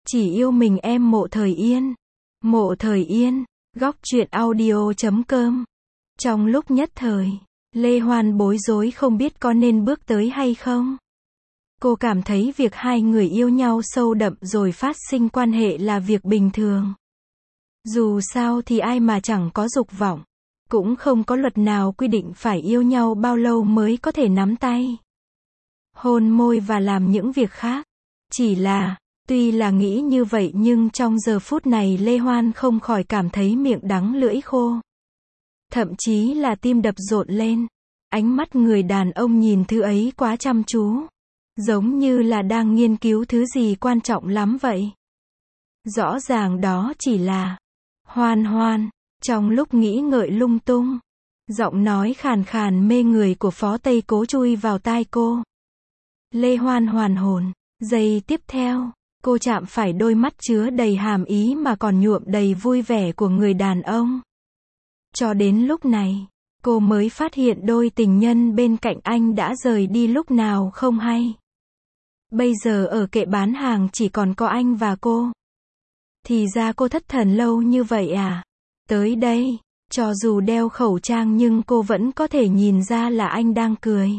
Chỉ yêu mình em Mộ Thời Yên. Mộ Thời Yên, góc truyện audio.com. Trong lúc nhất thời, Lê Hoan bối rối không biết có nên bước tới hay không. Cô cảm thấy việc hai người yêu nhau sâu đậm rồi phát sinh quan hệ là việc bình thường. Dù sao thì ai mà chẳng có dục vọng. Cũng không có luật nào quy định phải yêu nhau bao lâu mới có thể nắm tay, hôn môi và làm những việc khác. Chỉ là, tuy là nghĩ như vậy nhưng trong giờ phút này Lê Hoan không khỏi cảm thấy miệng đắng lưỡi khô. Thậm chí là tim đập rộn lên. Ánh mắt người đàn ông nhìn thứ ấy quá chăm chú. Giống như là đang nghiên cứu thứ gì quan trọng lắm vậy. Rõ ràng đó chỉ là Hoan Hoan. Trong lúc nghĩ ngợi lung tung, giọng nói khàn khàn mê người của Phó Tây Cố chui vào tai cô. Lê Hoan hoàn hồn. Giây tiếp theo, cô chạm phải đôi mắt chứa đầy hàm ý mà còn nhuộm đầy vui vẻ của người đàn ông. Cho đến lúc này, cô mới phát hiện đôi tình nhân bên cạnh anh đã rời đi lúc nào không hay. Bây giờ ở kệ bán hàng chỉ còn có anh và cô. Thì ra cô thất thần lâu như vậy à? Tới đây, cho dù đeo khẩu trang nhưng cô vẫn có thể nhìn ra là anh đang cười.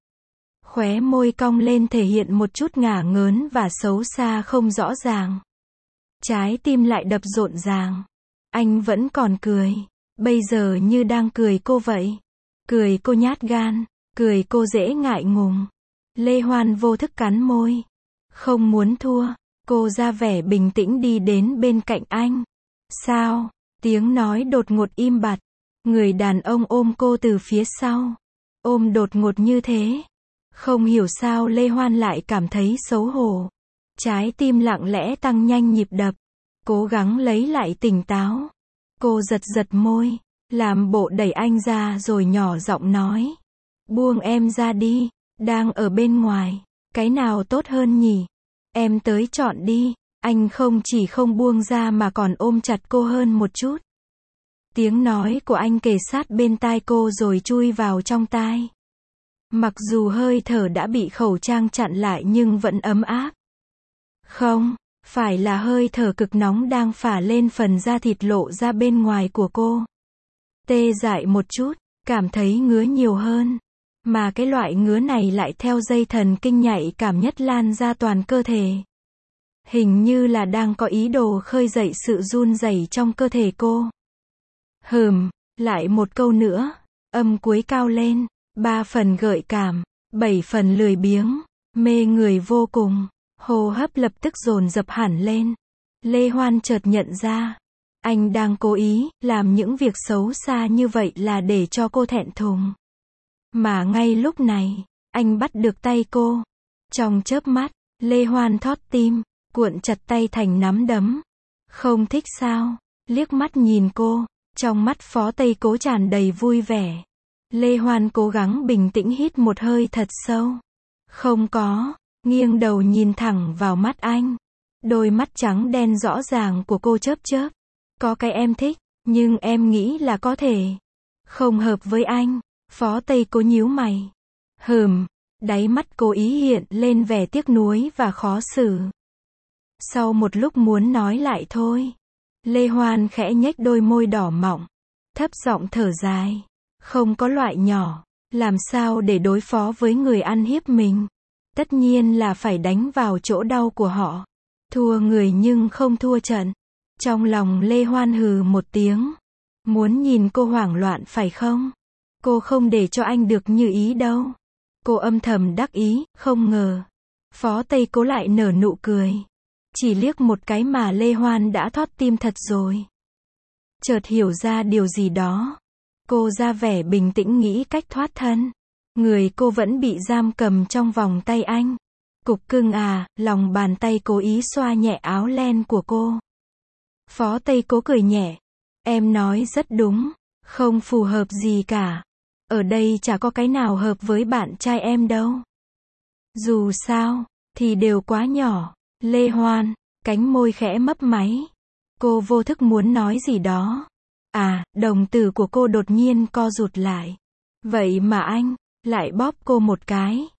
Khóe môi cong lên thể hiện một chút ngả ngớn và xấu xa không rõ ràng. Trái tim lại đập rộn ràng. Anh vẫn còn cười. Bây giờ như đang cười cô vậy. Cười cô nhát gan. Cười cô dễ ngại ngùng. Lê Hoan vô thức cắn môi. Không muốn thua. Cô ra vẻ bình tĩnh đi đến bên cạnh anh. Sao? Tiếng nói đột ngột im bặt. Người đàn ông ôm cô từ phía sau. Ôm đột ngột như thế. Không hiểu sao Lê Hoan lại cảm thấy xấu hổ. Trái tim lặng lẽ tăng nhanh nhịp đập. Cố gắng lấy lại tỉnh táo. Cô giật giật môi. Làm bộ đẩy anh ra rồi nhỏ giọng nói. Buông em ra đi. Đang ở bên ngoài. Cái nào tốt hơn nhỉ? Em tới chọn đi. Anh không chỉ không buông ra mà còn ôm chặt cô hơn một chút. Tiếng nói của anh kề sát bên tai cô rồi chui vào trong tai. Mặc dù hơi thở đã bị khẩu trang chặn lại nhưng vẫn ấm áp. Không, phải là hơi thở cực nóng đang phả lên phần da thịt lộ ra bên ngoài của cô. Tê dại một chút, cảm thấy ngứa nhiều hơn. Mà cái loại ngứa này lại theo dây thần kinh nhạy cảm nhất lan ra toàn cơ thể. Hình như là đang có ý đồ khơi dậy sự run rẩy trong cơ thể cô. Lại một câu nữa. Âm cuối cao lên. 3 phần gợi cảm, 7 phần lười biếng, mê người vô cùng. Hô hấp lập tức dồn dập hẳn lên. Lê Hoan chợt nhận ra, anh đang cố ý làm những việc xấu xa như vậy là để cho cô thẹn thùng. Mà ngay lúc này, anh bắt được tay cô. Trong chớp mắt, Lê Hoan thót tim, cuộn chặt tay thành nắm đấm. Không thích sao? Liếc mắt nhìn cô, trong mắt Phó Tây Cố tràn đầy vui vẻ. Lê Hoan cố gắng bình tĩnh hít một hơi thật sâu. Không có, nghiêng đầu nhìn thẳng vào mắt anh. Đôi mắt trắng đen rõ ràng của cô chớp chớp. Có cái em thích, nhưng em nghĩ là có thể không hợp với anh. Phó Tây Cố nhíu mày. Đáy mắt cố ý hiện lên vẻ tiếc nuối và khó xử. Sau một lúc muốn nói lại thôi, Lê Hoan khẽ nhếch đôi môi đỏ mọng, thấp giọng thở dài. Không có loại nhỏ, làm sao để đối phó với người ăn hiếp mình? Tất nhiên là phải đánh vào chỗ đau của họ. Thua người nhưng không thua trận. Trong lòng Lê Hoan hừ một tiếng. Muốn nhìn cô hoảng loạn phải không? Cô không để cho anh được như ý đâu. Cô âm thầm đắc ý, không ngờ. Phó Tây Cố lại nở nụ cười. Chỉ liếc một cái mà Lê Hoan đã thót tim thật rồi. Chợt hiểu ra điều gì đó. Cô ra vẻ bình tĩnh nghĩ cách thoát thân. Người cô vẫn bị giam cầm trong vòng tay anh. Cục cưng à, lòng bàn tay cố ý xoa nhẹ áo len của cô. Phó Tây Cố cười nhẹ. Em nói rất đúng, không phù hợp gì cả. Ở đây chả có cái nào hợp với bạn trai em đâu. Dù sao, thì đều quá nhỏ. Lê Hoan, cánh môi khẽ mấp máy. Cô vô thức muốn nói gì đó. Đồng tử của cô đột nhiên co rụt lại. Vậy mà anh lại bóp cô một cái.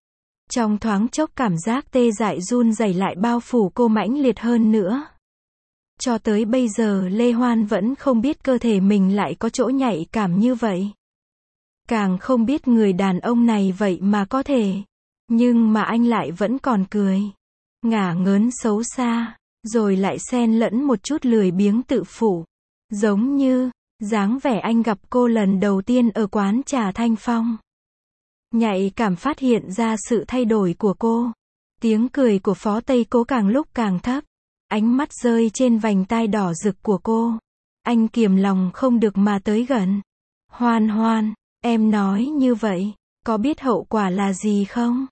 Trong thoáng chốc cảm giác tê dại run rẩy lại bao phủ cô mãnh liệt hơn nữa. Cho tới bây giờ Lê Hoan vẫn không biết cơ thể mình lại có chỗ nhạy cảm như vậy. Càng không biết người đàn ông này vậy mà có thể. Nhưng mà anh lại vẫn còn cười. Ngả ngớn xấu xa, rồi lại xen lẫn một chút lười biếng tự phụ. Giống như, dáng vẻ anh gặp cô lần đầu tiên ở quán trà Thanh Phong. Nhạy cảm phát hiện ra sự thay đổi của cô. Tiếng cười của Phó Tây Cố càng lúc càng thấp. Ánh mắt rơi trên vành tai đỏ rực của cô. Anh kiềm lòng không được mà tới gần. Hoan Hoan, em nói như vậy, có biết hậu quả là gì không?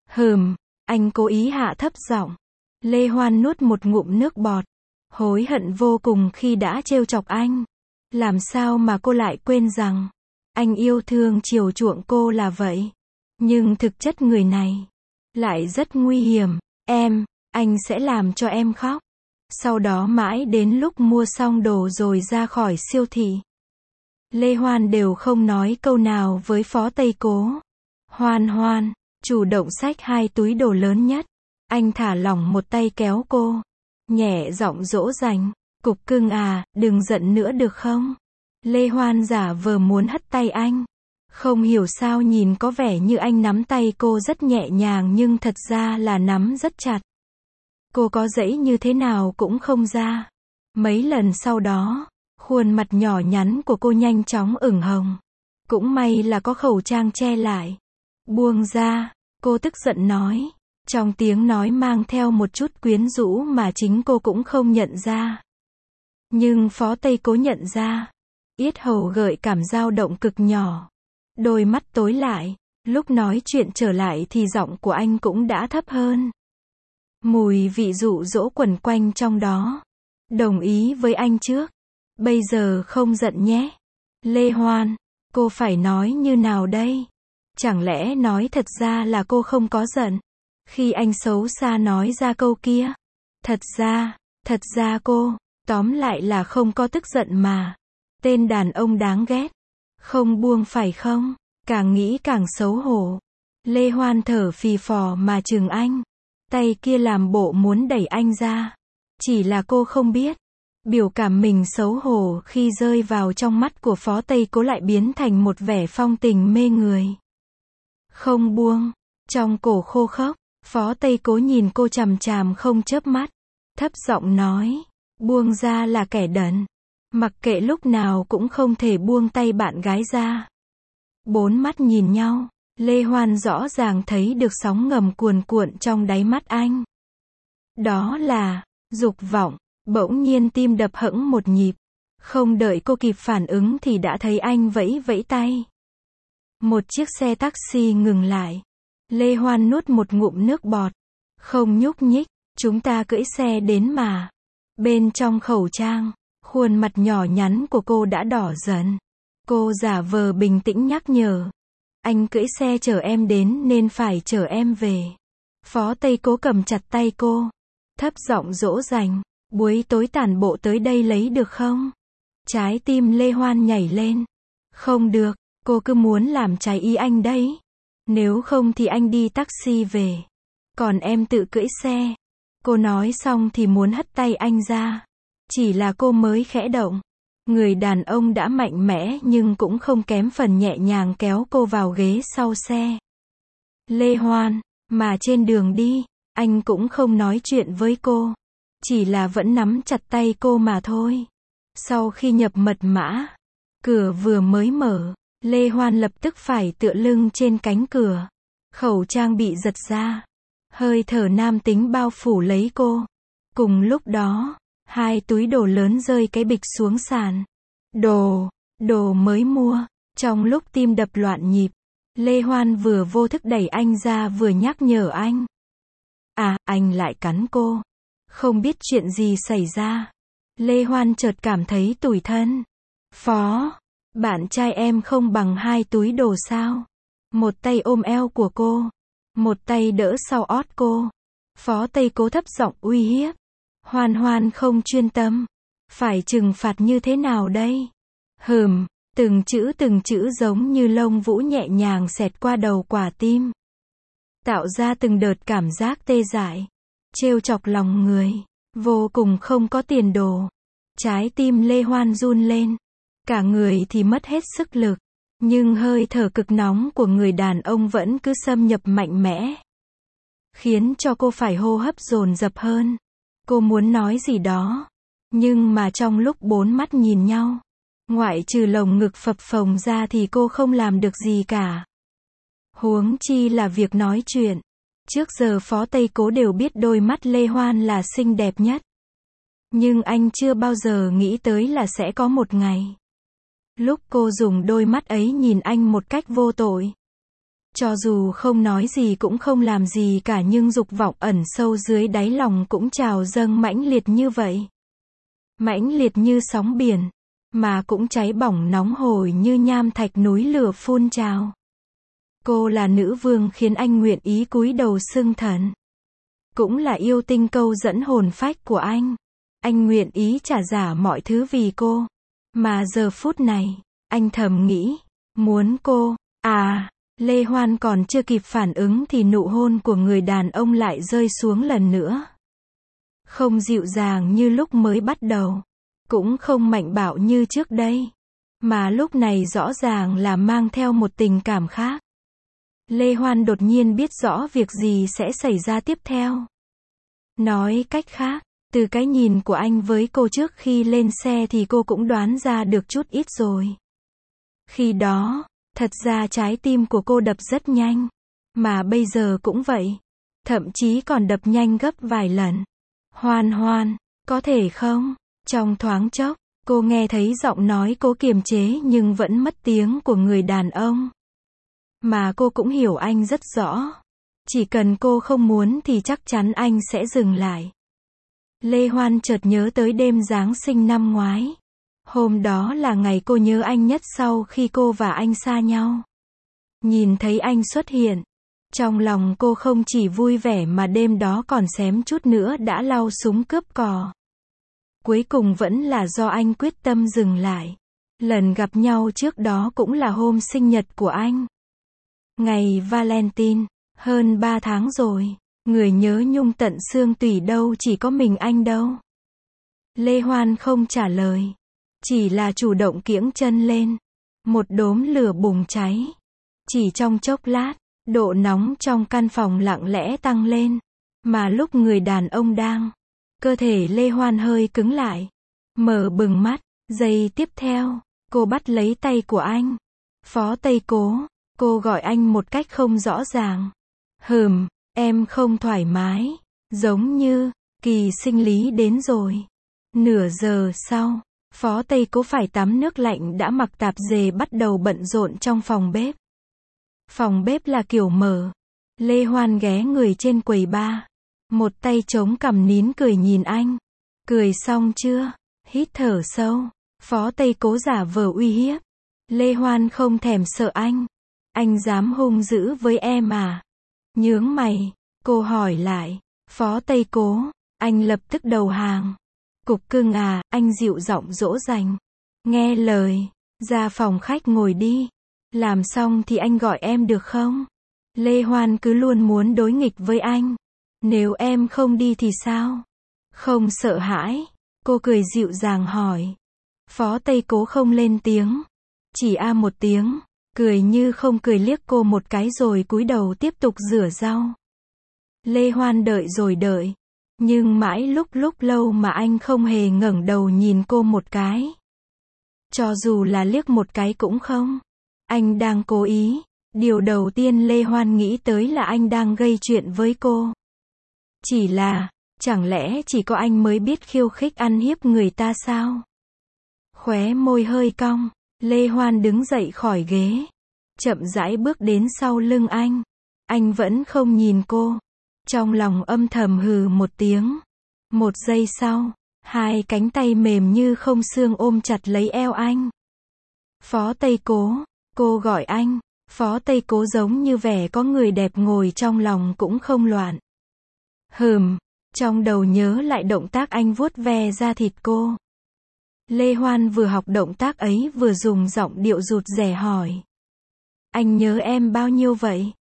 Anh cố ý hạ thấp giọng. Lê Hoan nuốt một ngụm nước bọt. Hối hận vô cùng khi đã trêu chọc anh. Làm sao mà cô lại quên rằng, anh yêu thương chiều chuộng cô là vậy. Nhưng thực chất người này, lại rất nguy hiểm. Anh sẽ làm cho em khóc. Sau đó mãi đến lúc mua xong đồ rồi ra khỏi siêu thị. Lê Hoan đều không nói câu nào với Phó Tây Cố. Hoan Hoan, chủ động xách 2 túi đồ lớn nhất. Anh thả lỏng một tay kéo cô. Nhẹ giọng dỗ dành. Cục cưng à, đừng giận nữa được không? Lê Hoan giả vờ muốn hất tay anh. Không hiểu sao nhìn có vẻ như anh nắm tay cô rất nhẹ nhàng nhưng thật ra là nắm rất chặt. Cô có dãy như thế nào cũng không ra. Mấy lần sau đó, khuôn mặt nhỏ nhắn của cô nhanh chóng ửng hồng. Cũng may là có khẩu trang che lại. Buông ra, cô tức giận nói. Trong tiếng nói mang theo một chút quyến rũ mà chính cô cũng không nhận ra. Nhưng Phó Tây Cố nhận ra. Yết hầu gợi cảm dao động cực nhỏ. Đôi mắt tối lại. Lúc nói chuyện trở lại thì giọng của anh cũng đã thấp hơn. Mùi vị dụ dỗ quẩn quanh trong đó. Đồng ý với anh trước. Bây giờ không giận nhé. Lê Hoan, cô phải nói như nào đây? Chẳng lẽ nói thật ra là cô không có giận? Khi anh xấu xa nói ra câu kia. Thật ra cô, tóm lại là không có tức giận mà. Tên đàn ông đáng ghét. Không buông phải không? Càng nghĩ càng xấu hổ. Lê Hoan thở phì phò mà chừng anh. Tay kia làm bộ muốn đẩy anh ra. Chỉ là cô không biết. Biểu cảm mình xấu hổ khi rơi vào trong mắt của Phó Tây Cố lại biến thành một vẻ phong tình mê người. Không buông. Trong cổ khô khốc, Phó Tây Cố nhìn cô chằm chằm không chớp mắt. Thấp giọng nói. Buông ra là kẻ đần. Mặc kệ lúc nào cũng không thể buông tay bạn gái ra. 4 mắt nhìn nhau. Lê Hoan rõ ràng thấy được sóng ngầm cuồn cuộn trong đáy mắt anh. Đó là dục vọng. Bỗng nhiên tim đập hững một nhịp. Không đợi cô kịp phản ứng thì đã thấy anh vẫy vẫy tay. Một chiếc xe taxi ngừng lại. Lê Hoan nuốt một ngụm nước bọt. Không nhúc nhích, chúng ta cưỡi xe đến mà. Bên trong khẩu trang, khuôn mặt nhỏ nhắn của cô đã đỏ dần. Cô giả vờ bình tĩnh nhắc nhở. Anh cưỡi xe chở em đến nên phải chở em về. Phó Tây Cố cầm chặt tay cô. Thấp giọng dỗ dành. Buổi tối tản bộ tới đây lấy được không? Trái tim Lê Hoan nhảy lên. Không được, cô cứ muốn làm trái ý anh đấy. Nếu không thì anh đi taxi về. Còn em tự cưỡi xe. Cô nói xong thì muốn hất tay anh ra. Chỉ là cô mới khẽ động. Người đàn ông đã mạnh mẽ nhưng cũng không kém phần nhẹ nhàng kéo cô vào ghế sau xe. Lê Hoan, mà trên đường đi, anh cũng không nói chuyện với cô. Chỉ là vẫn nắm chặt tay cô mà thôi. Sau khi nhập mật mã, cửa vừa mới mở, Lê Hoan lập tức phải tựa lưng trên cánh cửa. Khẩu trang bị giật ra. Hơi thở nam tính bao phủ lấy cô. Cùng lúc đó, 2 túi đồ lớn rơi cái bịch xuống sàn. Đồ mới mua. Trong lúc tim đập loạn nhịp, Lê Hoan vừa vô thức đẩy anh ra vừa nhắc nhở anh. À, anh lại cắn cô. Không biết chuyện gì xảy ra. Lê Hoan chợt cảm thấy tủi thân. Phó, bạn trai em không bằng 2 túi đồ sao? Một tay ôm eo của cô. Một tay đỡ sau ót cô. Phó Tây Cố thấp giọng uy hiếp. Hoan Hoan không chuyên tâm. Phải trừng phạt như thế nào đây? từng chữ giống như lông vũ nhẹ nhàng xẹt qua đầu quả tim. tạo ra từng đợt cảm giác tê dại, trêu chọc lòng người, vô cùng không có tiền đồ. Trái tim Lê Hoan run lên, cả người thì mất hết sức lực, nhưng hơi thở cực nóng của người đàn ông vẫn cứ xâm nhập mạnh mẽ, khiến cho cô phải hô hấp dồn dập hơn. Cô muốn nói gì đó, nhưng mà trong lúc bốn mắt nhìn nhau, ngoại trừ lồng ngực phập phồng ra thì cô không làm được gì cả. Huống chi là việc nói chuyện. Trước giờ Phó Tây Cố đều biết đôi mắt Lê Hoan là xinh đẹp nhất. Nhưng anh chưa bao giờ nghĩ tới là sẽ có một ngày, lúc cô dùng đôi mắt ấy nhìn anh một cách vô tội. Cho dù không nói gì cũng không làm gì cả nhưng dục vọng ẩn sâu dưới đáy lòng cũng trào dâng mãnh liệt như vậy. Mãnh liệt như sóng biển, mà cũng cháy bỏng nóng hổi như nham thạch núi lửa phun trào. Cô là nữ vương khiến anh nguyện ý cúi đầu xưng thần. Cũng là yêu tinh câu dẫn hồn phách của anh. Anh nguyện ý trả giá mọi thứ vì cô. Mà giờ phút này, anh thầm nghĩ, muốn cô, Lê Hoan còn chưa kịp phản ứng thì nụ hôn của người đàn ông lại rơi xuống lần nữa. Không dịu dàng như lúc mới bắt đầu, cũng không mạnh bạo như trước đây, mà lúc này rõ ràng là mang theo một tình cảm khác. Lê Hoan đột nhiên biết rõ việc gì sẽ xảy ra tiếp theo. Nói cách khác, từ cái nhìn của anh với cô trước khi lên xe thì cô cũng đoán ra được chút ít rồi. Khi đó, thật ra trái tim của cô đập rất nhanh, mà bây giờ cũng vậy, thậm chí còn đập nhanh gấp vài lần. Hoan Hoan, có thể không? Trong thoáng chốc, cô nghe thấy giọng nói cố kiềm chế nhưng vẫn mất tiếng của người đàn ông. Mà cô cũng hiểu anh rất rõ. Chỉ cần cô không muốn thì chắc chắn anh sẽ dừng lại. Lê Hoan chợt nhớ tới đêm Giáng sinh năm ngoái. Hôm đó là ngày cô nhớ anh nhất sau khi cô và anh xa nhau. Nhìn thấy anh xuất hiện, trong lòng cô không chỉ vui vẻ mà đêm đó còn xém chút nữa đã lau súng cướp cò. Cuối cùng vẫn là do anh quyết tâm dừng lại. Lần gặp nhau trước đó cũng là hôm sinh nhật của anh. Ngày Valentine, hơn 3 tháng rồi. Người nhớ nhung tận xương tủy đâu chỉ có mình anh đâu. Lê Hoan không trả lời, chỉ là chủ động kiễng chân lên. Một đốm lửa bùng cháy. Chỉ trong chốc lát, độ nóng trong căn phòng lặng lẽ tăng lên. Mà lúc người đàn ông đang, cơ thể Lê Hoan hơi cứng lại. Mở bừng mắt, giây tiếp theo, cô bắt lấy tay của anh. Phó Tây Cố, cô gọi anh một cách không rõ ràng. Em không thoải mái, giống như, kỳ sinh lý đến rồi. Nửa giờ sau, Phó Tây Cố phải tắm nước lạnh đã mặc tạp dề bắt đầu bận rộn trong phòng bếp. Phòng bếp là kiểu mở. Lê Hoan ghé người trên quầy bar. Một tay chống cằm nín cười nhìn anh. Cười xong chưa? Hít thở sâu. Phó Tây Cố giả vờ uy hiếp. Lê Hoan không thèm sợ anh. Anh dám hung dữ với em à? Nhướng mày, cô hỏi lại. Phó Tây Cố, anh lập tức đầu hàng. Cục cưng à, anh dịu giọng dỗ dành. Nghe lời, ra phòng khách ngồi đi. Làm xong thì anh gọi em được không? Lê Hoan cứ luôn muốn đối nghịch với anh. Nếu em không đi thì sao? Không sợ hãi, cô cười dịu dàng hỏi. Phó Tây Cố không lên tiếng, chỉ một tiếng, cười như không cười liếc cô một cái rồi cúi đầu tiếp tục rửa rau. Lê Hoan đợi rồi đợi, nhưng mãi lúc lâu mà anh không hề ngẩng đầu nhìn cô một cái. Cho dù là liếc một cái cũng không. Anh đang cố ý. Điều đầu tiên Lê Hoan nghĩ tới là anh đang gây chuyện với cô. Chỉ là, chẳng lẽ chỉ có anh mới biết khiêu khích ăn hiếp người ta sao? Khóe môi hơi cong, Lê Hoan đứng dậy khỏi ghế, chậm rãi bước đến sau lưng anh. Anh vẫn không nhìn cô. Trong lòng âm thầm hừ một tiếng. Một giây sau, hai cánh tay mềm như không xương ôm chặt lấy eo anh. Phó Tây Cố, cô gọi anh. Phó Tây Cố giống như vẻ có người đẹp ngồi trong lòng cũng không loạn. Trong đầu nhớ lại động tác anh vuốt ve da thịt cô. Lê Hoan vừa học động tác ấy vừa dùng giọng điệu rụt rè hỏi. Anh nhớ em bao nhiêu vậy?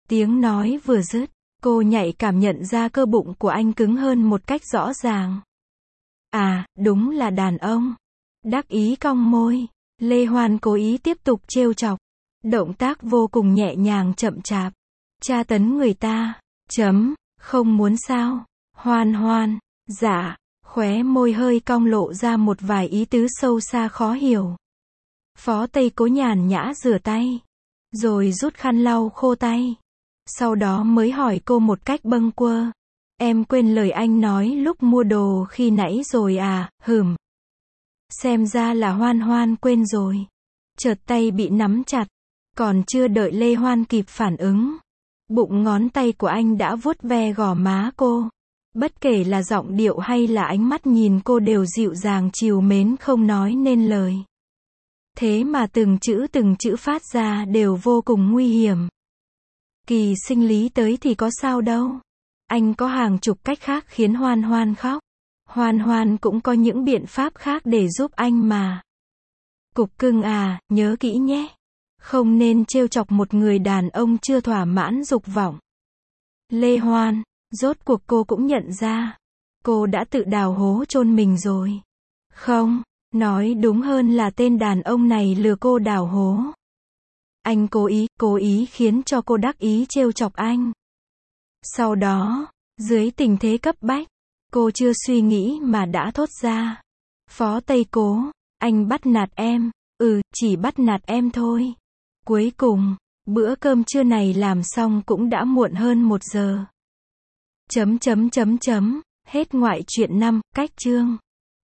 Tiếng nói vừa dứt, cô nhạy cảm nhận ra cơ bụng của anh cứng hơn một cách rõ ràng. À, đúng là đàn ông. Đắc ý cong môi. Lê Hoan cố ý tiếp tục trêu chọc. Động tác vô cùng nhẹ nhàng chậm chạp. Tra tấn người ta. Không muốn sao? Hoan Hoan. Dạ. Khóe môi hơi cong lộ ra một vài ý tứ sâu xa khó hiểu. Phó Tây Cố nhàn nhã rửa tay. Rồi rút khăn lau khô tay. Sau đó mới hỏi cô một cách bâng quơ. Em quên lời anh nói lúc mua đồ khi nãy rồi à, Xem ra là Hoan Hoan quên rồi. Chợt tay bị nắm chặt. Còn chưa đợi Lê Hoan kịp phản ứng. Bụng ngón tay của anh đã vuốt ve gò má cô. Bất kể là giọng điệu hay là ánh mắt nhìn cô đều dịu dàng trìu mến không nói nên lời. Thế mà từng chữ phát ra đều vô cùng nguy hiểm. Kỳ sinh lý tới thì có sao đâu. Anh có hàng chục cách khác khiến Hoan Hoan khóc. Hoan Hoan cũng có những biện pháp khác để giúp anh mà. Cục cưng à, nhớ kỹ nhé. Không nên trêu chọc một người đàn ông chưa thỏa mãn dục vọng. Lê Hoan, rốt cuộc cô cũng nhận ra. Cô đã tự đào hố chôn mình rồi. Không, nói đúng hơn là tên đàn ông này lừa cô đào hố. Anh cố ý khiến cho cô đắc ý trêu chọc anh. Sau đó, dưới tình thế cấp bách, cô chưa suy nghĩ mà đã thốt ra. Phó Tây Cố, anh bắt nạt em. Chỉ bắt nạt em thôi. Cuối cùng, bữa cơm trưa này làm xong cũng đã muộn hơn 1 giờ. Hết ngoại truyện 5, cách chương.